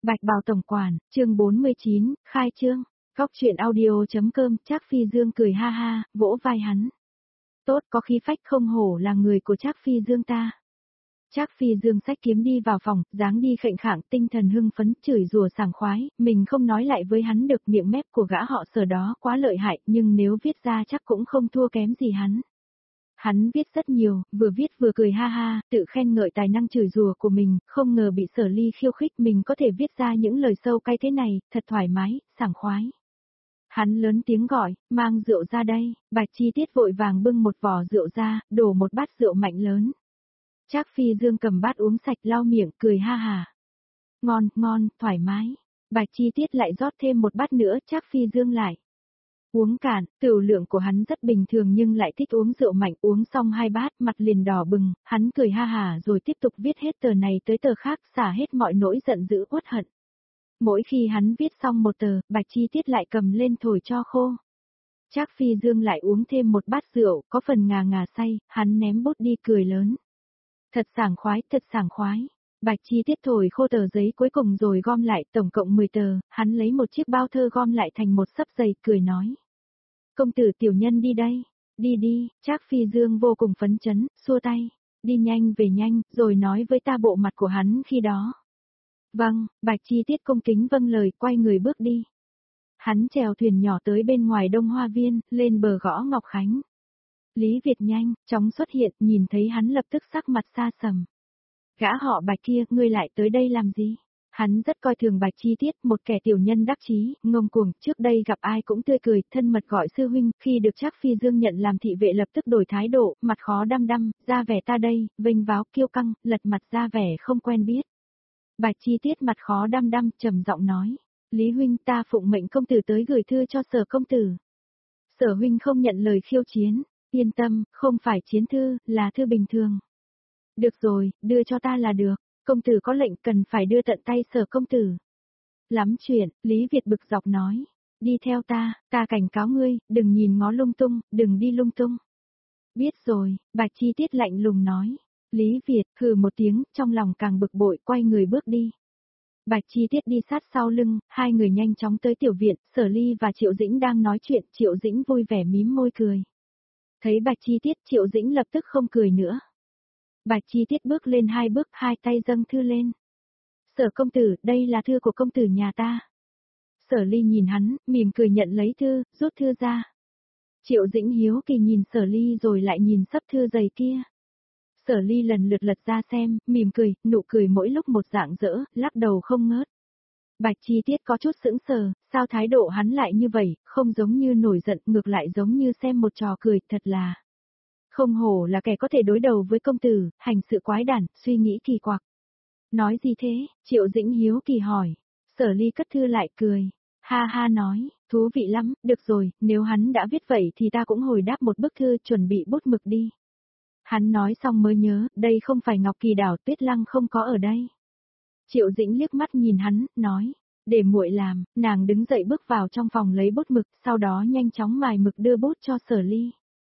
Bạch Bào Tổng Quản, chương 49, khai trương, góc truyện audio.com, Trác Phi Dương cười ha ha, vỗ vai hắn. Tốt, có khí phách, không hổ là người của Trác Phi Dương ta. Trác Phi Dương xách kiếm đi vào phòng, dáng đi khệnh khạng, tinh thần hưng phấn, chửi rủa sảng khoái, mình không nói lại với hắn được, miệng mép của gã họ Sở đó quá lợi hại, nhưng nếu viết ra chắc cũng không thua kém gì hắn. Hắn viết rất nhiều, vừa viết vừa cười ha ha, tự khen ngợi tài năng chửi rủa của mình, không ngờ bị Sở Ly khiêu khích, mình có thể viết ra những lời sâu cay thế này, thật thoải mái, sảng khoái. Hắn lớn tiếng gọi, mang rượu ra đây, Bạch Chi Tiết vội vàng bưng một vò rượu ra, đổ một bát rượu mạnh lớn. Trác Phi Dương cầm bát uống sạch, lau miệng, cười ha hà. Ngon, ngon, thoải mái. Bạch Chi Tiết lại rót thêm một bát nữa, Trác Phi Dương lại uống cạn, tửu lượng của hắn rất bình thường nhưng lại thích uống rượu mạnh, uống xong 2 bát, mặt liền đỏ bừng, hắn cười ha hà rồi tiếp tục viết hết tờ này tới tờ khác, xả hết mọi nỗi giận dữ uất hận. Mỗi khi hắn viết xong một tờ, Bạch Chi Tiết lại cầm lên thổi cho khô. Trác Phi Dương lại uống thêm một bát rượu, có phần ngà ngà say, hắn ném bút đi cười lớn. Thật sảng khoái, thật sảng khoái. Bạch Chi Tiết thổi khô tờ giấy cuối cùng rồi gom lại, tổng cộng 10 tờ, hắn lấy một chiếc bao thơ gom lại thành một xấp dày, cười nói. Công tử tiểu nhân đi đây, đi đi, Trác Phi Dương vô cùng phấn chấn, xua tay, đi nhanh về nhanh, rồi nói với ta bộ mặt của hắn khi đó. Vâng, Bạch Chi Tiết cung kính vâng lời, quay người bước đi. Hắn chèo thuyền nhỏ tới bên ngoài Đông Hoa Viên, lên bờ gõ Ngọc Khánh. Lý Việt nhanh, chóng xuất hiện, nhìn thấy hắn lập tức sắc mặt xa sầm. Gã họ Bạch kia, ngươi lại tới đây làm gì? Hắn rất coi thường Bạch Chi Tiết, một kẻ tiểu nhân đắc chí, ngông cuồng, trước đây gặp ai cũng tươi cười, thân mật gọi sư huynh, khi được Trác Phi Dương nhận làm thị vệ lập tức đổi thái độ, mặt khó đăm đăm, ra vẻ ta đây, vênh váo kiêu căng, lật mặt ra vẻ không quen biết. Bạch Chi Tiết mặt khó đăm đăm, trầm giọng nói, Lý huynh ta phụng mệnh công tử tới gửi thư cho Sở công tử. Sở huynh không nhận lời khiêu chiến, yên tâm, không phải chiến thư, là thư bình thường. Được rồi, đưa cho ta là được, công tử có lệnh cần phải đưa tận tay Sở công tử. Lắm chuyện, Lý Việt bực dọc nói, đi theo ta cảnh cáo ngươi, đừng nhìn ngó lung tung, đừng đi lung tung. Biết rồi, Bạch Chi Tiết lạnh lùng nói. Lý Việt hừ một tiếng, trong lòng càng bực bội, quay người bước đi. Bạch Chi Tiết đi sát sau lưng, hai người nhanh chóng tới tiểu viện, Sở Ly và Triệu Dĩnh đang nói chuyện, Triệu Dĩnh vui vẻ mím môi cười. Thấy Bạch Chi Tiết, Triệu Dĩnh lập tức không cười nữa. Bạch Chi Tiết bước lên 2 bước, 2 tay dâng thư lên. Sở công tử, đây là thư của công tử nhà ta. Sở Ly nhìn hắn, mỉm cười nhận lấy thư, rút thư ra. Triệu Dĩnh hiếu kỳ nhìn Sở Ly rồi lại nhìn xấp thư dày kia. Sở Ly lần lượt lật ra xem, mỉm cười, nụ cười mỗi lúc một rạng rỡ, lắc đầu không ngớt. Bạch Chi Tiết có chút sững sờ, sao thái độ hắn lại như vậy, không giống như nổi giận, ngược lại giống như xem một trò cười, thật là. Không hổ là kẻ có thể đối đầu với công tử, hành sự quái đản, suy nghĩ kỳ quặc. Nói gì thế? Triệu Dĩnh hiếu kỳ hỏi. Sở Ly cất thư lại cười. Ha ha nói, thú vị lắm, được rồi, nếu hắn đã viết vậy thì ta cũng hồi đáp một bức thư, chuẩn bị bút mực đi. Hắn nói xong mới nhớ, đây không phải Ngọc Kỳ Đảo, Tuyết Lăng không có ở đây. Triệu Dĩnh liếc mắt nhìn hắn, nói, để muội làm, nàng đứng dậy bước vào trong phòng lấy bút mực, sau đó nhanh chóng mài mực đưa bút cho Sở Ly.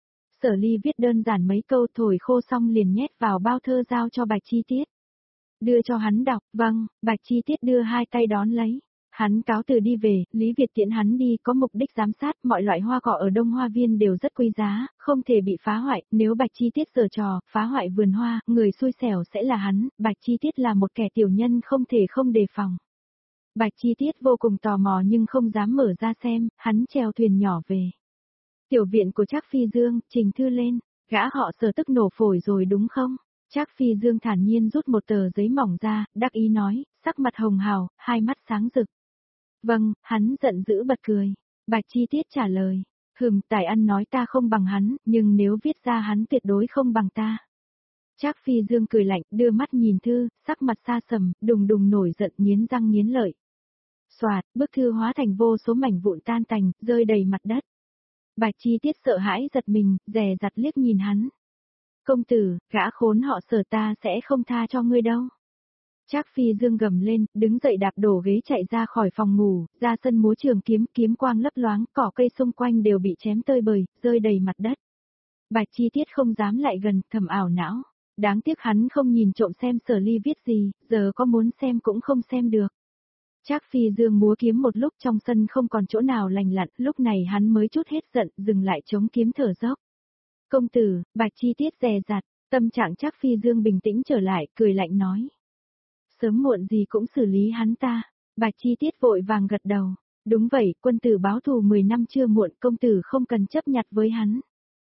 Sở Ly viết đơn giản mấy câu, thổi khô xong liền nhét vào bao thơ giao cho Bạch Chi Tiết. Đưa cho hắn đọc, vâng, Bạch Chi Tiết đưa 2 tay đón lấy. Hắn cáo từ đi về, Lý Việt tiễn hắn đi, có mục đích giám sát, mọi loại hoa cỏ ở Đông Hoa Viên đều rất quý giá, không thể bị phá hoại, nếu Bạch Chi Tiết giở trò, phá hoại vườn hoa, người xui xẻo sẽ là hắn, Bạch Chi Tiết là một kẻ tiểu nhân không thể không đề phòng. Bạch Chi Tiết vô cùng tò mò nhưng không dám mở ra xem, hắn chèo thuyền nhỏ về. Tiểu viện của Trác Phi Dương, trình thư lên, gã họ Sở tức nổ phổi rồi đúng không? Trác Phi Dương thản nhiên rút một tờ giấy mỏng ra, đắc ý nói, sắc mặt hồng hào, hai mắt sáng rực. Vâng, hắn giận dữ bật cười. Bạch Chi Tiết trả lời, Tài ăn nói ta không bằng hắn, nhưng nếu viết ra hắn tuyệt đối không bằng ta. Trác Phi Dương cười lạnh, đưa mắt nhìn thư, sắc mặt xa sầm, đùng đùng nổi giận, nghiến răng nghiến lợi. Soạt, bức thư hóa thành vô số mảnh vụn tan tành, rơi đầy mặt đất. Bạch Chi Tiết sợ hãi giật mình, dè dặt liếc nhìn hắn. Công tử, gã khốn họ Sở ta sẽ không tha cho ngươi đâu. Trác Phi Dương gầm lên, đứng dậy đạp đổ ghế chạy ra khỏi phòng ngủ, ra sân múa trường kiếm, kiếm quang lấp loáng, cỏ cây xung quanh đều bị chém tơi bời, rơi đầy mặt đất. Bạch Chi Tiết không dám lại gần, thầm ảo não. Đáng tiếc hắn không nhìn trộm xem Sở Ly viết gì, giờ có muốn xem cũng không xem được. Trác Phi Dương múa kiếm một lúc trong sân không còn chỗ nào lành lặn, lúc này hắn mới chút hết giận, dừng lại chống kiếm thở dốc. Công tử, Bạch Chi Tiết dè dặt, tâm trạng Trác Phi Dương bình tĩnh trở lại, cười lạnh nói. Sớm muộn gì cũng xử lý hắn ta. Bạch Chi Tiết vội vàng gật đầu. Đúng vậy, quân tử báo thù 10 năm chưa muộn, công tử không cần chấp nhặt với hắn.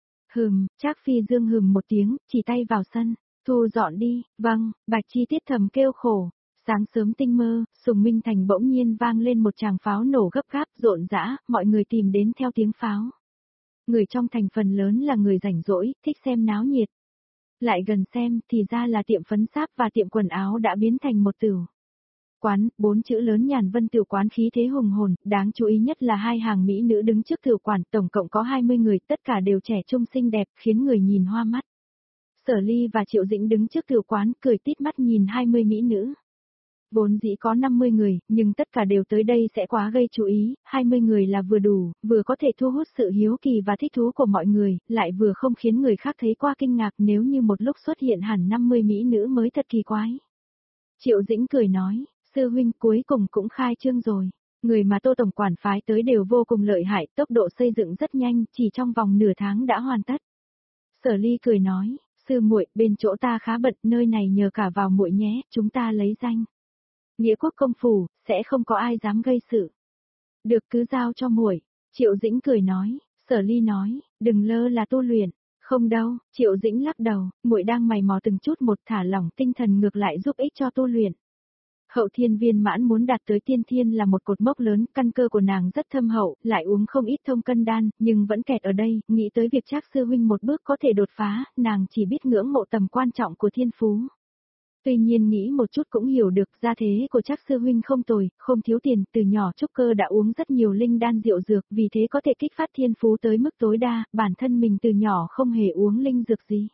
Trác Phi Dương một tiếng, chỉ tay vào sân. Thu dọn đi, vâng, Bạch Chi Tiết thầm kêu khổ. Sáng sớm tinh mơ, Sùng Minh Thành bỗng nhiên vang lên một tràng pháo nổ gấp gáp rộn rã, mọi người tìm đến theo tiếng pháo. Người trong thành phần lớn là người rảnh rỗi, thích xem náo nhiệt. Lại gần xem thì ra là tiệm phấn sáp và tiệm quần áo đã biến thành một tửu quán, 4 chữ lớn Nhàn Vân Tửu Quán khí thế hùng hồn, đáng chú ý nhất là hai hàng mỹ nữ đứng trước tửu quán, tổng cộng có 20 người, tất cả đều trẻ trung xinh đẹp, khiến người nhìn hoa mắt. Sở Ly và Triệu Dĩnh đứng trước tửu quán, cười tít mắt nhìn 20 mỹ nữ. Vốn dĩ có 50 người, nhưng tất cả đều tới đây sẽ quá gây chú ý, 20 người là vừa đủ, vừa có thể thu hút sự hiếu kỳ và thích thú của mọi người, lại vừa không khiến người khác thấy qua kinh ngạc nếu như một lúc xuất hiện hẳn 50 mỹ nữ mới thật kỳ quái. Triệu Dĩnh cười nói, sư huynh cuối cùng cũng khai trương rồi. Người mà Tô Tổng quản phái tới đều vô cùng lợi hại, tốc độ xây dựng rất nhanh, chỉ trong vòng nửa tháng đã hoàn tất. Sở Ly cười nói, sư muội, bên chỗ ta khá bận, nơi này nhờ cả vào muội nhé, chúng ta lấy danh. Nghĩa quốc công phủ, sẽ không có ai dám gây sự. Được cứ giao cho muội. Triệu Dĩnh cười nói, Sở Ly nói, đừng lơ là tu luyện. Không đâu, Triệu Dĩnh lắc đầu, muội đang mày mò từng chút một thả lỏng tinh thần ngược lại giúp ích cho tu luyện. Hậu thiên viên mãn muốn đạt tới tiên thiên là một cột mốc lớn, căn cơ của nàng rất thâm hậu, lại uống không ít thông cân đan, nhưng vẫn kẹt ở đây, nghĩ tới việc Trác sư huynh một bước có thể đột phá, nàng chỉ biết ngưỡng mộ tầm quan trọng của thiên phú. Tuy nhiên nghĩ một chút cũng hiểu được gia thế của Trác sư huynh không tồi, không thiếu tiền, từ nhỏ trúc cơ đã uống rất nhiều linh đan rượu dược, vì thế có thể kích phát thiên phú tới mức tối đa, bản thân mình từ nhỏ không hề uống linh dược gì.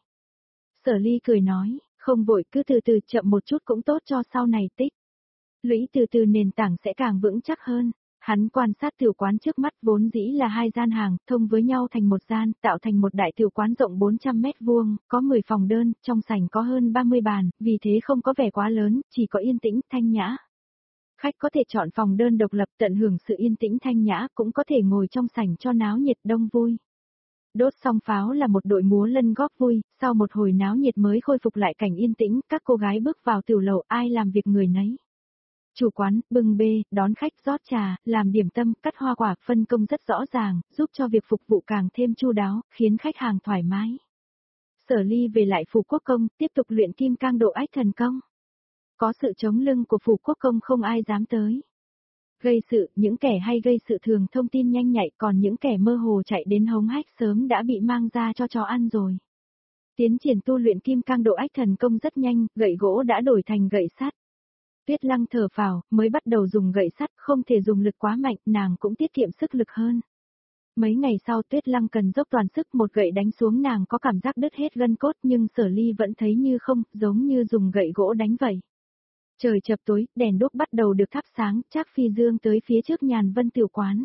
Sở Ly cười nói, không vội cứ từ từ chậm một chút cũng tốt cho sau này tích lũy từ từ nền tảng sẽ càng vững chắc hơn. Hắn quan sát tiểu quán trước mắt vốn dĩ là 2 gian hàng, thông với nhau thành một gian, tạo thành một đại tiểu quán rộng 400 mét vuông, có 10 phòng đơn, trong sảnh có hơn 30 bàn, vì thế không có vẻ quá lớn, chỉ có yên tĩnh, thanh nhã. Khách có thể chọn phòng đơn độc lập tận hưởng sự yên tĩnh thanh nhã, cũng có thể ngồi trong sảnh cho náo nhiệt đông vui. Đốt xong pháo là một đội múa lân góp vui, sau một hồi náo nhiệt mới khôi phục lại cảnh yên tĩnh, các cô gái bước vào tiểu lầu ai làm việc người nấy. Chủ quán, bưng bê, đón khách rót trà, làm điểm tâm, cắt hoa quả, phân công rất rõ ràng, giúp cho việc phục vụ càng thêm chu đáo, khiến khách hàng thoải mái. Sở Ly về lại Phủ Quốc Công, tiếp tục luyện kim cang độ ách thần công. Có sự chống lưng của Phủ Quốc Công không ai dám tới. Gây sự, những kẻ hay gây sự thường thông tin nhanh nhạy, còn những kẻ mơ hồ chạy đến hống hách sớm đã bị mang ra cho chó ăn rồi. Tiến triển tu luyện kim cang độ ách thần công rất nhanh, gậy gỗ đã đổi thành gậy sắt. Tuyết Lăng thở phào, mới bắt đầu dùng gậy sắt, không thể dùng lực quá mạnh, nàng cũng tiết kiệm sức lực hơn. Mấy ngày sau Tuyết Lăng cần dốc toàn sức, một gậy đánh xuống nàng có cảm giác đứt hết gân cốt, nhưng Sở Ly vẫn thấy như không, giống như dùng gậy gỗ đánh vậy. Trời chập tối, đèn đuốc bắt đầu được thắp sáng, Trác Phi Dương tới phía trước Nhàn Vân Tiểu Quán.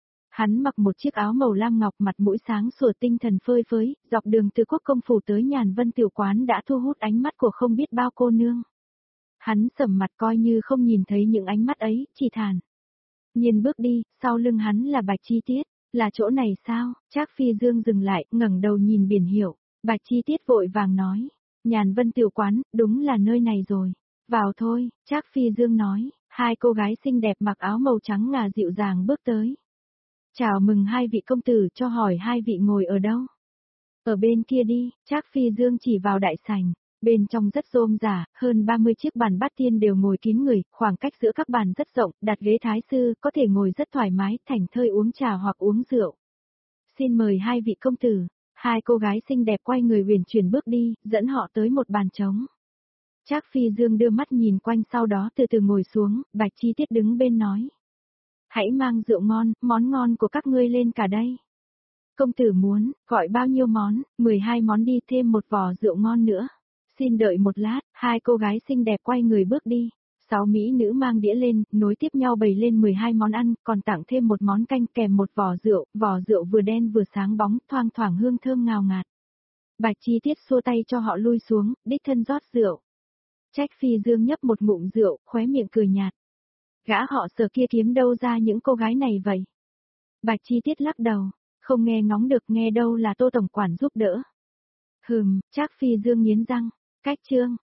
Hắn mặc một chiếc áo màu lam ngọc, mặt mũi sáng sủa, tinh thần phơi phới, dọc đường từ Quốc Công phủ tới Nhàn Vân Tiểu Quán đã thu hút ánh mắt của không biết bao cô nương. Hắn sầm mặt coi như không nhìn thấy những ánh mắt ấy, chỉ thản nhiên bước đi, sau lưng hắn là Bạch Chi Tiết, là chỗ này sao? Trác Phi Dương dừng lại, ngẩng đầu nhìn biển hiệu, Bạch Chi Tiết vội vàng nói, Nhàn Vân Tiểu Quán, đúng là nơi này rồi. Vào thôi, Trác Phi Dương nói, hai cô gái xinh đẹp mặc áo màu trắng ngà dịu dàng bước tới. Chào mừng hai vị công tử, cho hỏi hai vị ngồi ở đâu? Ở bên kia đi, Trác Phi Dương chỉ vào đại sảnh. Bên trong rất rôm rả, hơn 30 chiếc bàn bát tiên đều ngồi kín người, khoảng cách giữa các bàn rất rộng, đặt ghế thái sư, có thể ngồi rất thoải mái, thảnh thơi uống trà hoặc uống rượu. Xin mời hai vị công tử, hai cô gái xinh đẹp quay người uyển chuyển bước đi, dẫn họ tới một bàn trống. Trác Phi Dương đưa mắt nhìn quanh sau đó từ từ ngồi xuống, Bạch Chi Tiết đứng bên nói. Hãy mang rượu ngon, món ngon của các ngươi lên cả đây. Công tử muốn, gọi bao nhiêu món, 12 món đi, thêm một vò rượu ngon nữa. Xin đợi một lát, hai cô gái xinh đẹp quay người bước đi. 6 mỹ nữ mang đĩa lên, nối tiếp nhau bày lên 12 món ăn, còn tặng thêm một món canh kèm một vò rượu vừa đen vừa sáng bóng, thoang thoảng hương thơm ngào ngạt. Bạch Chi Tiết xua tay cho họ lui xuống, đích thân rót rượu. Trác Phi Dương nhấp một ngụm rượu, khóe miệng cười nhạt. Gã họ Sở kia kiếm đâu ra những cô gái này vậy? Bạch Chi Tiết lắc đầu, không nghe ngóng được, nghe đâu là Tô tổng quản giúp đỡ. Trác Phi Dương nghiến răng, cách chương.